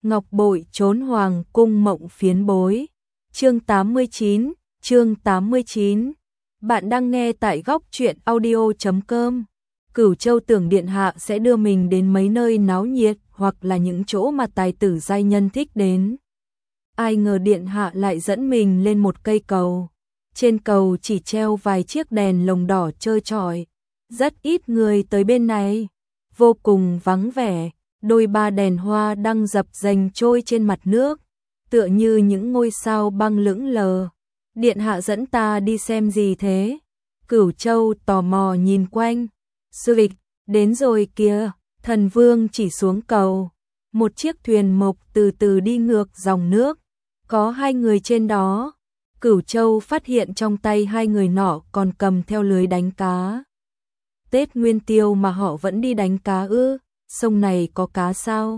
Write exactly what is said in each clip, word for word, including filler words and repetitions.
Ngọc bội trốn hoàng cung mộng phiến bối. Chương tám mươi chín, chương tám mươi chín. Bạn đang nghe tại góc truyện audio chấm com. Cửu Châu tưởng điện hạ sẽ đưa mình đến mấy nơi náo nhiệt hoặc là những chỗ mà tài tử giai nhân thích đến. Ai ngờ điện hạ lại dẫn mình lên một cây cầu. Trên cầu chỉ treo vài chiếc đèn lồng đỏ trơ trọi. Rất ít người tới bên này. Vô cùng vắng vẻ. Đôi ba đèn hoa đang dập dềnh trôi trên mặt nước, tựa như những ngôi sao băng lững lờ. Điện hạ dẫn ta đi xem gì thế? Cửu Châu tò mò nhìn quanh. Sư vịch, đến rồi kìa. Thần Vương chỉ xuống cầu. Một chiếc thuyền mộc từ từ đi ngược dòng nước. Có hai người trên đó. Cửu Châu phát hiện trong tay hai người nọ còn cầm theo lưới đánh cá. Tết Nguyên Tiêu mà họ vẫn đi đánh cá ư? Sông này có cá sao?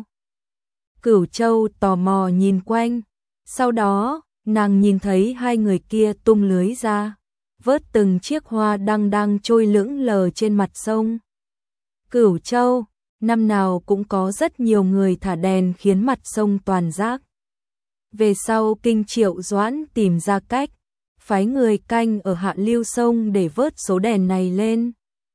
Cửu Châu tò mò nhìn quanh. Sau đó, nàng nhìn thấy hai người kia tung lưới ra, vớt từng chiếc hoa đăng đang trôi lững lờ trên mặt sông. Cửu Châu, năm nào cũng có rất nhiều người thả đèn khiến mặt sông toàn rác. Về sau Kinh Triệu Doãn tìm ra cách, phái người canh ở hạ lưu sông để vớt số đèn này lên.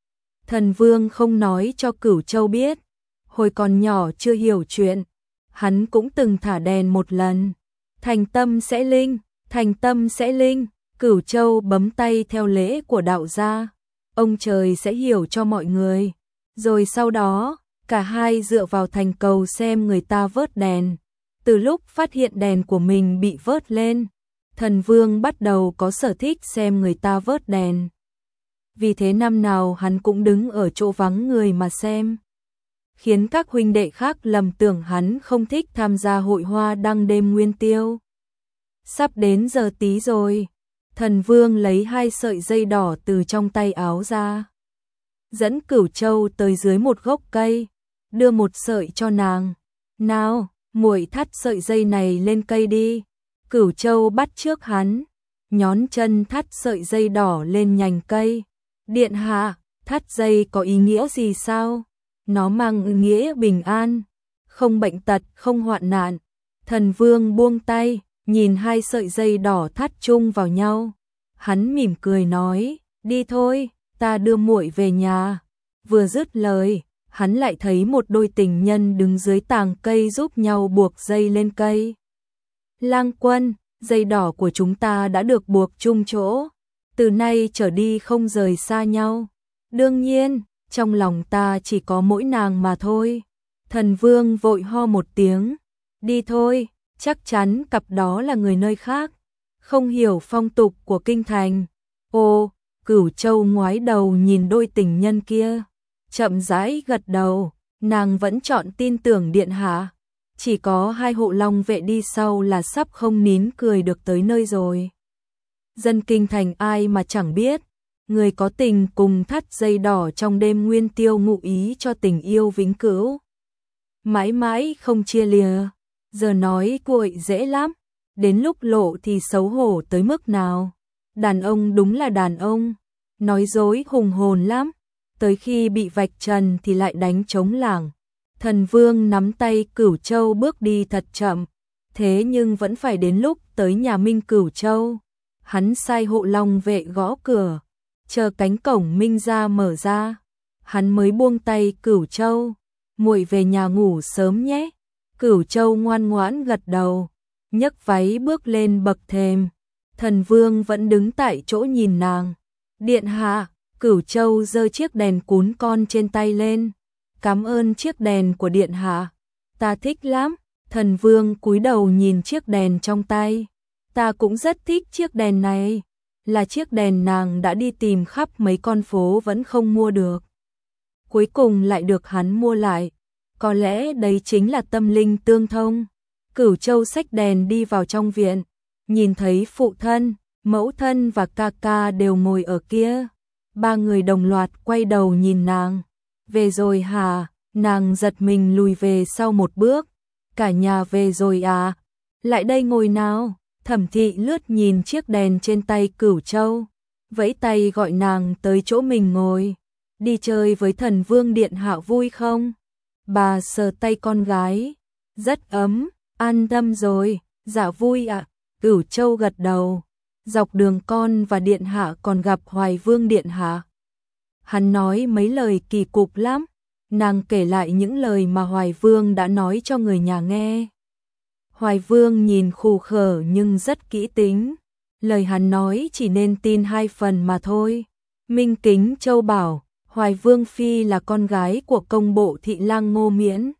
Thần Vương không nói cho Cửu Châu biết. Hồi còn nhỏ chưa hiểu chuyện, hắn cũng từng thả đèn một lần. Thành tâm sẽ linh, thành tâm sẽ linh. Cửu Châu bấm tay theo lễ của đạo gia. Ông trời sẽ hiểu cho mọi người. Rồi sau đó, cả hai dựa vào thành cầu xem người ta vớt đèn. Từ lúc phát hiện đèn của mình bị vớt lên, Thần Vương bắt đầu có sở thích xem người ta vớt đèn. Vì thế năm nào hắn cũng đứng ở chỗ vắng người mà xem, khiến các huynh đệ khác lầm tưởng hắn không thích tham gia hội hoa đăng đêm Nguyên Tiêu. Sắp đến giờ tí rồi, Thần Vương lấy hai sợi dây đỏ từ trong tay áo ra, dẫn Cửu Châu tới dưới một gốc cây, đưa một sợi cho nàng. Nào, muội thắt sợi dây này lên cây đi. Cửu Châu bắt trước hắn, nhón chân thắt sợi dây đỏ lên nhành cây. Điện hạ, thắt dây có ý nghĩa gì sao? Nó mang ý nghĩa bình an, không bệnh tật, không hoạn nạn. Thần Vương buông tay, nhìn hai sợi dây đỏ thắt chung vào nhau. Hắn mỉm cười nói, đi thôi, ta đưa muội về nhà. Vừa dứt lời, hắn lại thấy một đôi tình nhân đứng dưới tàng cây giúp nhau buộc dây lên cây. Lang Quân, dây đỏ của chúng ta đã được buộc chung chỗ. Từ nay trở đi không rời xa nhau. Đương nhiên, trong lòng ta chỉ có mỗi nàng mà thôi. Thần Vương vội ho một tiếng. Đi thôi, chắc chắn cặp đó là người nơi khác, không hiểu phong tục của kinh thành. Ô, Cửu Châu ngoái đầu nhìn đôi tình nhân kia, chậm rãi gật đầu. Nàng vẫn chọn tin tưởng điện hạ. Chỉ có hai hộ long vệ đi sau là sắp không nín cười được tới nơi rồi. Dân kinh thành ai mà chẳng biết, người có tình cùng thắt dây đỏ trong đêm Nguyên Tiêu ngụ ý cho tình yêu vĩnh cửu, mãi mãi không chia lìa. Giờ nói cuội dễ lắm, đến lúc lộ thì xấu hổ tới mức nào. Đàn ông đúng là đàn ông, nói dối hùng hồn lắm, tới khi bị vạch trần thì lại đánh trống lảng. Thần Vương nắm tay Cửu Châu bước đi thật chậm, thế nhưng vẫn phải đến lúc tới nhà Minh Cửu Châu. Hắn sai hộ long vệ gõ cửa, chờ cánh cổng Minh gia mở ra, hắn mới buông tay Cửu Châu. Muội về nhà ngủ sớm nhé. Cửu Châu ngoan ngoãn gật đầu, nhấc váy bước lên bậc thềm. Thần Vương vẫn đứng tại chỗ nhìn nàng. Điện hạ. Cửu Châu giơ chiếc đèn cún con trên tay lên. Cảm ơn chiếc đèn của điện hạ, ta thích lắm. Thần Vương cúi đầu nhìn chiếc đèn trong tay. Ta cũng rất thích chiếc đèn này, là chiếc đèn nàng đã đi tìm khắp mấy con phố vẫn không mua được. Cuối cùng lại được hắn mua lại, có lẽ đấy chính là tâm linh tương thông. Cửu Châu xách đèn đi vào trong viện, nhìn thấy phụ thân, mẫu thân và ca ca đều ngồi ở kia. Ba người đồng loạt quay đầu nhìn nàng. Về rồi hả? Nàng giật mình lùi về sau một bước. Cả nhà về rồi à? Lại đây ngồi nào. Thẩm Thị lướt nhìn chiếc đèn trên tay Cửu Châu, vẫy tay gọi nàng tới chỗ mình ngồi. Đi chơi với Thần Vương điện hạ vui không? Bà sờ tay con gái, rất ấm. An tâm rồi, dạ vui ạ. Cửu Châu gật đầu. Dọc đường con và điện hạ còn gặp Hoài Vương điện hạ. Hắn nói mấy lời kỳ cục lắm. Nàng kể lại những lời mà Hoài Vương đã nói cho người nhà nghe. Hoài Vương nhìn khù khờ nhưng rất kỹ tính. Lời hắn nói chỉ nên tin hai phần mà thôi. Minh Kính Châu bảo, Hoài Vương Phi là con gái của công bộ thị lang Ngô Miễn.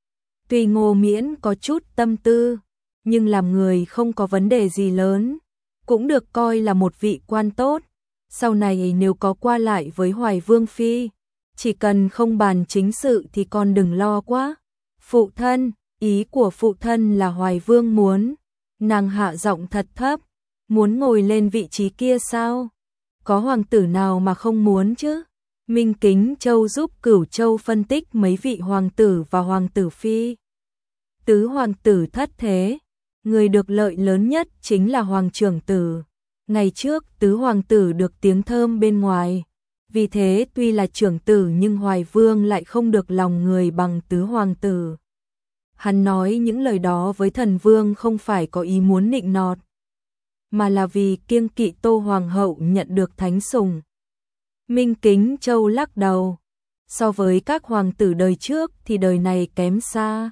Tuy Ngô Miễn có chút tâm tư, nhưng làm người không có vấn đề gì lớn, cũng được coi là một vị quan tốt. Sau này nếu có qua lại với Hoài Vương Phi, chỉ cần không bàn chính sự thì con đừng lo quá. Phụ thân, ý của phụ thân là Hoài Vương muốn. Nàng hạ giọng thật thấp, muốn ngồi lên vị trí kia sao? Có hoàng tử nào mà không muốn chứ? Minh Kính Châu giúp Cửu Châu phân tích mấy vị hoàng tử và hoàng tử phi. Tứ hoàng tử thất thế, người được lợi lớn nhất chính là hoàng trưởng tử. Ngày trước tứ hoàng tử được tiếng thơm bên ngoài, vì thế tuy là trưởng tử nhưng Hoài Vương lại không được lòng người bằng tứ hoàng tử. Hắn nói những lời đó với thần vương không phải có ý muốn nịnh nọt, mà là vì kiêng kỵ Tô hoàng hậu nhận được thánh sủng. Minh Kính Châu lắc đầu, so với các hoàng tử đời trước thì đời này kém xa.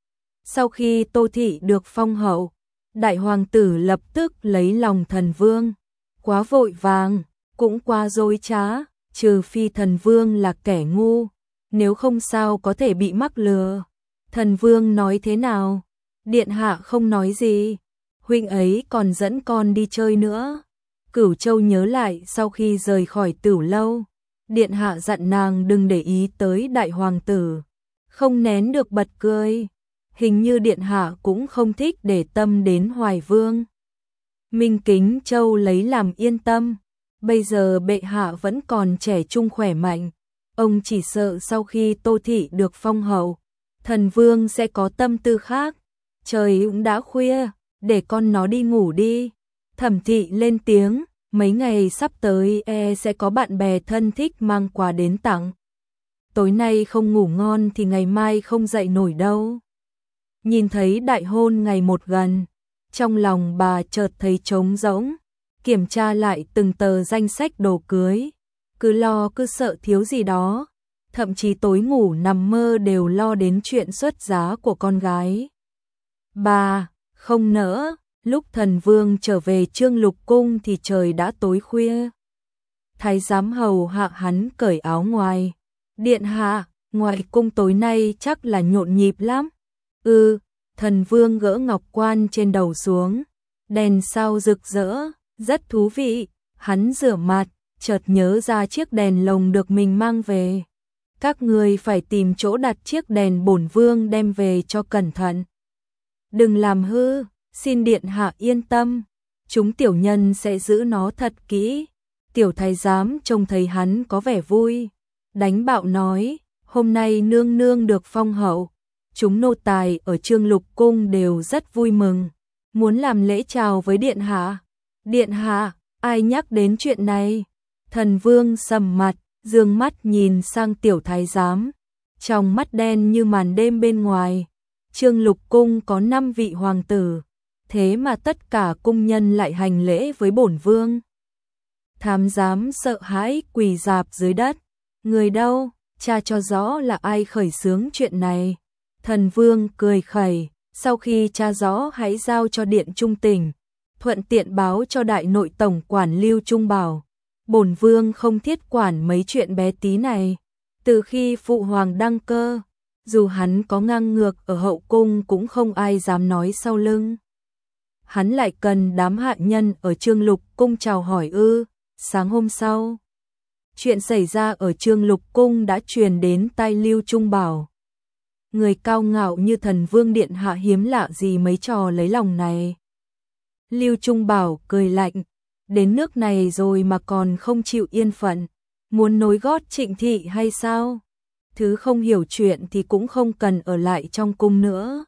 Sau khi Tô thị được phong hậu, đại hoàng tử lập tức lấy lòng thần vương, quá vội vàng, cũng quá dối trá, trừ phi thần vương là kẻ ngu, nếu không sao có thể bị mắc lừa. Thần vương nói thế nào? Điện hạ không nói gì, huynh ấy còn dẫn con đi chơi nữa. Cửu Châu nhớ lại sau khi rời khỏi Tửu lâu, điện hạ dặn nàng đừng để ý tới đại hoàng tử, không nén được bật cười. Hình như điện hạ cũng không thích để tâm đến Hoài Vương. Minh Kính Châu lấy làm yên tâm, bây giờ bệ hạ vẫn còn trẻ trung khỏe mạnh, ông chỉ sợ sau khi Tô thị được phong hậu, thần vương sẽ có tâm tư khác. Trời cũng đã khuya, để con nó đi ngủ đi. Thẩm thị lên tiếng, mấy ngày sắp tới e sẽ có bạn bè thân thích mang quà đến tặng. Tối nay không ngủ ngon thì ngày mai không dậy nổi đâu. Nhìn thấy đại hôn ngày một gần, trong lòng bà chợt thấy trống rỗng, kiểm tra lại từng tờ danh sách đồ cưới, cứ lo cứ sợ thiếu gì đó, thậm chí tối ngủ nằm mơ đều lo đến chuyện xuất giá của con gái. Bà không nỡ, lúc thần vương trở về Trương Lục cung thì trời đã tối khuya. Thái giám hầu hạ hắn cởi áo ngoài. Điện hạ, ngoại cung tối nay chắc là nhộn nhịp lắm. Ừ, thần vương gỡ ngọc quan trên đầu xuống, đèn sao rực rỡ, rất thú vị. Hắn rửa mặt, chợt nhớ ra chiếc đèn lồng được mình mang về. Các người phải tìm chỗ đặt chiếc đèn bổn vương đem về cho cẩn thận. Đừng làm hư, xin điện hạ yên tâm, chúng tiểu nhân sẽ giữ nó thật kỹ. Tiểu thái giám trông thấy hắn có vẻ vui, đánh bạo nói, hôm nay nương nương được phong hậu, chúng nô tài ở Trương Lục cung đều rất vui mừng, muốn làm lễ chào với điện hạ. Điện hạ, ai nhắc đến chuyện này? Thần vương sầm mặt, dương mắt nhìn sang tiểu thái giám, trong mắt đen như màn đêm bên ngoài. Trương Lục cung có năm vị hoàng tử, thế mà tất cả cung nhân lại hành lễ với bổn vương. Thám giám sợ hãi quỳ rạp dưới đất. Người đâu, tra cho rõ là ai khởi xướng chuyện này. Thần vương cười khẩy, sau khi tra rõ hãy giao cho điện trung tỉnh, thuận tiện báo cho đại nội tổng quản Lưu Trung Bảo. Bổn vương không thiết quản mấy chuyện bé tí này. Từ khi phụ hoàng đăng cơ, dù hắn có ngang ngược ở hậu cung cũng không ai dám nói sau lưng. Hắn lại cần đám hạ nhân ở Trương Lục cung chào hỏi ư? Sáng hôm sau, chuyện xảy ra ở Trương Lục cung đã truyền đến tai Lưu Trung Bảo. Người cao ngạo như thần vương điện hạ hiếm lạ gì mấy trò lấy lòng này. Lưu Trung Bảo cười lạnh, đến nước này rồi mà còn không chịu yên phận, muốn nối gót Trịnh thị hay sao? Thứ không hiểu chuyện thì cũng không cần ở lại trong cung nữa.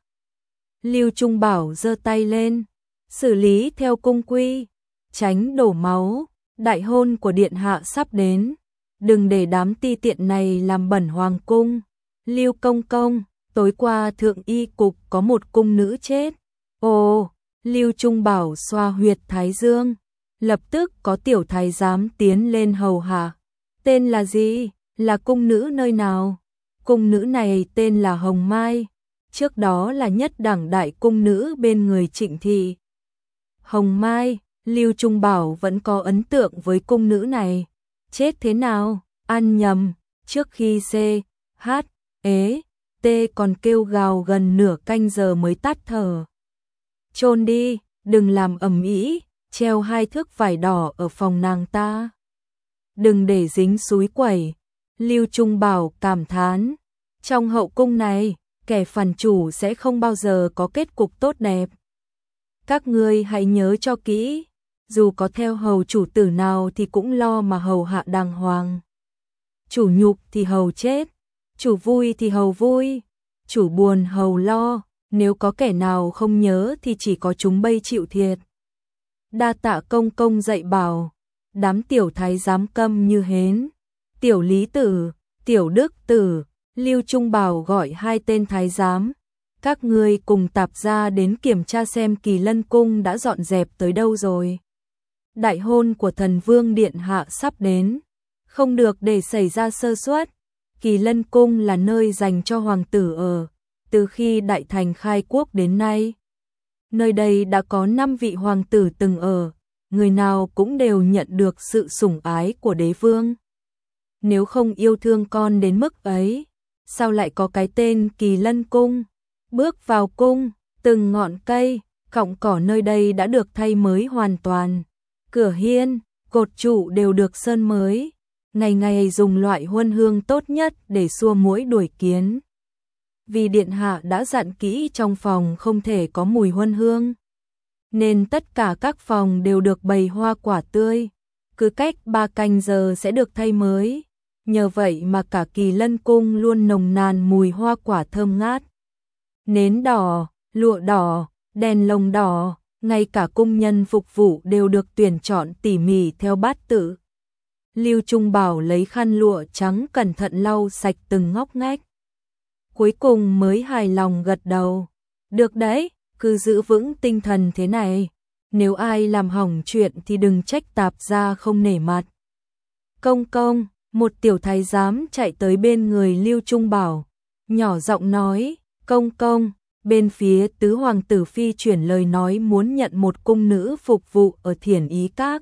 Lưu Trung Bảo giơ tay lên, xử lý theo cung quy, tránh đổ máu. Đại hôn của điện hạ sắp đến, đừng để đám ti tiện này làm bẩn hoàng cung. Lưu công công, tối qua thượng y cục có một cung nữ chết. Ồ, Lưu Trung Bảo xoa huyệt thái dương, lập tức có tiểu thái giám tiến lên hầu hạ. Tên là gì? Là cung nữ nơi nào? Cung nữ này tên là Hồng Mai, trước đó là nhất đẳng đại cung nữ bên người Trịnh Thị. Hồng Mai, Lưu Trung Bảo vẫn có ấn tượng với cung nữ này. Chết thế nào? Ăn nhầm, trước khi C, H, ế, T còn kêu gào gần nửa canh giờ mới tắt thở. Chôn đi, đừng làm ầm ĩ, treo hai thước vải đỏ ở phòng nàng ta. Đừng để dính súi quẩy. Lưu Trung Bảo cảm thán, trong hậu cung này, kẻ phản chủ sẽ không bao giờ có kết cục tốt đẹp. Các ngươi hãy nhớ cho kỹ, dù có theo hầu chủ tử nào thì cũng lo mà hầu hạ đàng hoàng. Chủ nhục thì hầu chết, chủ vui thì hầu vui, chủ buồn hầu lo, nếu có kẻ nào không nhớ thì chỉ có chúng bây chịu thiệt. Đa tạ công công dạy bảo, đám tiểu thái giám câm như hến. Tiểu Lý Tử, Tiểu Đức Tử, Lưu Trung Bảo gọi hai tên thái giám. Các ngươi cùng tạp gia đến kiểm tra xem Kỳ Lân Cung đã dọn dẹp tới đâu rồi. Đại hôn của thần vương điện hạ sắp đến, không được để xảy ra sơ suất. Kỳ Lân Cung là nơi dành cho hoàng tử ở, từ khi Đại Thành khai quốc đến nay. Nơi đây đã có năm vị hoàng tử từng ở, người nào cũng đều nhận được sự sủng ái của đế vương. Nếu không yêu thương con đến mức ấy, sao lại có cái tên Kỳ Lân Cung? Bước vào cung, từng ngọn cây, cọng cỏ nơi đây đã được thay mới hoàn toàn. Cửa hiên, cột trụ đều được sơn mới, ngày ngày dùng loại huân hương tốt nhất để xua muỗi đuổi kiến. Vì điện hạ đã dặn kỹ trong phòng không thể có mùi huân hương, nên tất cả các phòng đều được bày hoa quả tươi, cứ cách ba canh giờ sẽ được thay mới. Nhờ vậy mà cả Kỳ Lân Cung luôn nồng nàn mùi hoa quả thơm ngát. Nến đỏ, lụa đỏ, đèn lồng đỏ, ngay cả cung nhân phục vụ đều được tuyển chọn tỉ mỉ theo bát tự. Lưu Trung Bảo lấy khăn lụa trắng cẩn thận lau sạch từng ngóc ngách. Cuối cùng mới hài lòng gật đầu. Được đấy, cứ giữ vững tinh thần thế này. Nếu ai làm hỏng chuyện thì đừng trách tạp gia không nể mặt. Công công, một tiểu thái giám chạy tới bên người Lưu Trung Bảo, nhỏ giọng nói, công công, bên phía tứ hoàng tử phi chuyển lời nói muốn nhận một cung nữ phục vụ ở Thiển Ý Các.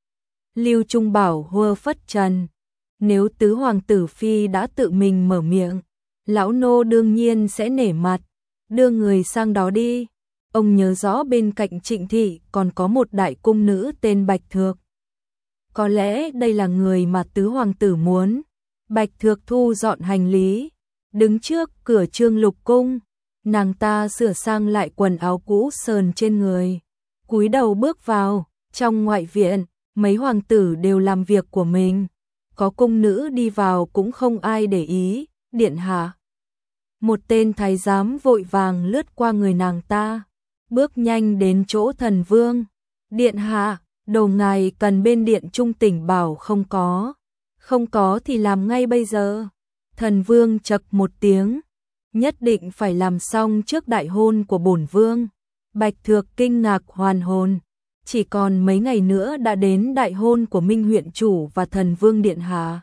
Lưu Trung Bảo hua phất trần, nếu tứ hoàng tử phi đã tự mình mở miệng, lão nô đương nhiên sẽ nể mặt, đưa người sang đó đi. Ông nhớ rõ bên cạnh Trịnh Thị còn có một đại cung nữ tên Bạch Thược. Có lẽ đây là người mà tứ hoàng tử muốn. Bạch Thược thu dọn hành lý, đứng trước cửa Trương Lục Cung, nàng ta sửa sang lại quần áo cũ sờn trên người, cúi đầu bước vào. Trong ngoại viện, mấy hoàng tử đều làm việc của mình, có cung nữ đi vào cũng không ai để ý. Điện hạ. Một tên thái giám vội vàng lướt qua người nàng ta, bước nhanh đến chỗ thần vương. Điện hạ, đồ ngài cần bên điện trung tỉnh bảo không có. Không có thì làm ngay bây giờ. Thần vương chậc một tiếng, nhất định phải làm xong trước đại hôn của bổn vương. Bạch Thược kinh ngạc hoàn hồn, chỉ còn mấy ngày nữa đã đến đại hôn của Minh huyện chủ và thần vương điện hạ.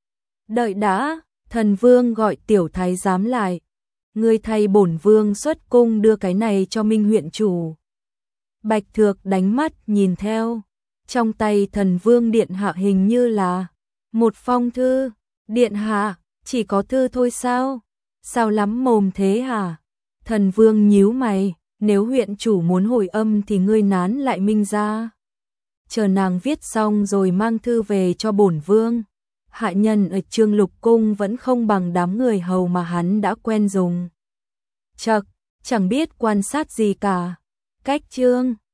Đợi đã, thần vương gọi tiểu thái giám lại. Ngươi thay bổn vương xuất cung đưa cái này cho Minh huyện chủ. Bạch Thược đánh mắt nhìn theo, trong tay thần vương điện hạ hình như là một phong thư. Điện hạ, chỉ có thư thôi sao? Sao lắm mồm thế hả? Thần vương nhíu mày, nếu huyện chủ muốn hồi âm thì ngươi nán lại Minh ra. Chờ nàng viết xong rồi mang thư về cho bổn vương. Hạ nhân ở Trương Lục Cung vẫn không bằng đám người hầu mà hắn đã quen dùng. Chậc, chẳng biết quan sát gì cả. Cách Trương